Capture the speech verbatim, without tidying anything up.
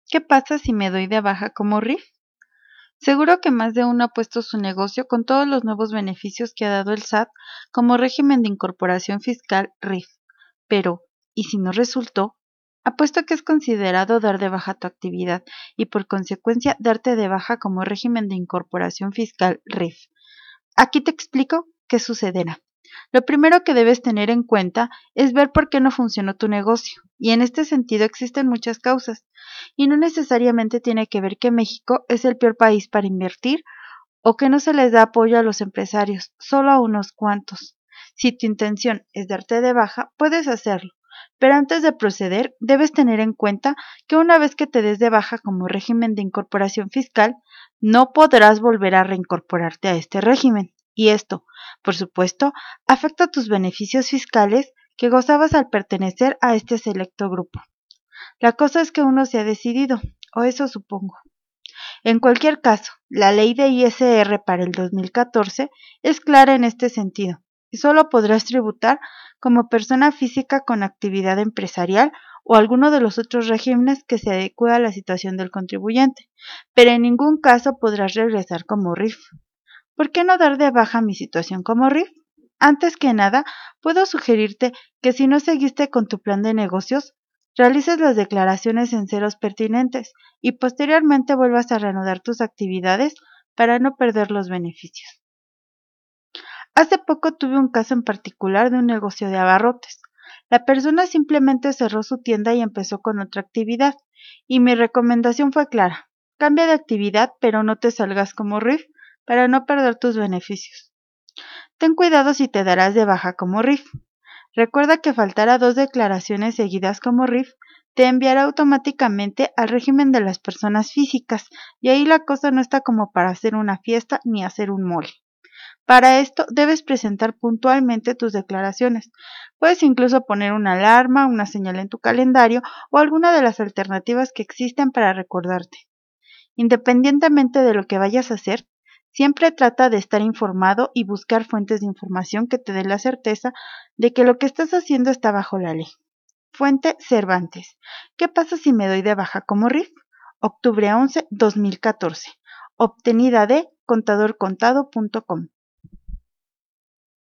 ¿Qué pasa si me doy de baja como R I F? Seguro que más de uno ha puesto su negocio con todos los nuevos beneficios que ha dado el S A T como régimen de incorporación fiscal R I F. Pero, ¿y si no resultó? Apuesto que es considerado dar de baja tu actividad y por consecuencia darte de baja como régimen de incorporación fiscal R I F. Aquí te explico qué sucederá. Lo primero que debes tener en cuenta es ver por qué no funcionó tu negocio, y en este sentido existen muchas causas, y no necesariamente tiene que ver que México es el peor país para invertir o que no se les da apoyo a los empresarios, solo a unos cuantos. Si tu intención es darte de baja, puedes hacerlo, pero antes de proceder, debes tener en cuenta que una vez que te des de baja como régimen de incorporación fiscal, no podrás volver a reincorporarte a este régimen. Y esto, por supuesto, afecta tus beneficios fiscales que gozabas al pertenecer a este selecto grupo. La cosa es que uno se ha decidido, o eso supongo. En cualquier caso, la ley de I S R para el dos mil catorce es clara en este sentido, y solo podrás tributar como persona física con actividad empresarial o alguno de los otros regímenes que se adecue a la situación del contribuyente, pero en ningún caso podrás regresar como R I F. ¿Por qué no dar de baja mi situación como R I F? Antes que nada, puedo sugerirte que si no seguiste con tu plan de negocios, realices las declaraciones en ceros pertinentes y posteriormente vuelvas a reanudar tus actividades para no perder los beneficios. Hace poco tuve un caso en particular de un negocio de abarrotes. La persona simplemente cerró su tienda y empezó con otra actividad, y mi recomendación fue clara: cambia de actividad, pero no te salgas como R I F para no perder tus beneficios. Ten cuidado si te darás de baja como R I F. Recuerda que faltar a dos declaraciones seguidas como R I F te enviará automáticamente al régimen de las personas físicas, y ahí la cosa no está como para hacer una fiesta ni hacer un mole. Para esto debes presentar puntualmente tus declaraciones. Puedes incluso poner una alarma, una señal en tu calendario o alguna de las alternativas que existen para recordarte. Independientemente de lo que vayas a hacer, siempre trata de estar informado y buscar fuentes de información que te den la certeza de que lo que estás haciendo está bajo la ley. Fuente Cervantes. ¿Qué pasa si me doy de baja como R I F? octubre once, dos mil catorce. Obtenida de contador contado punto com.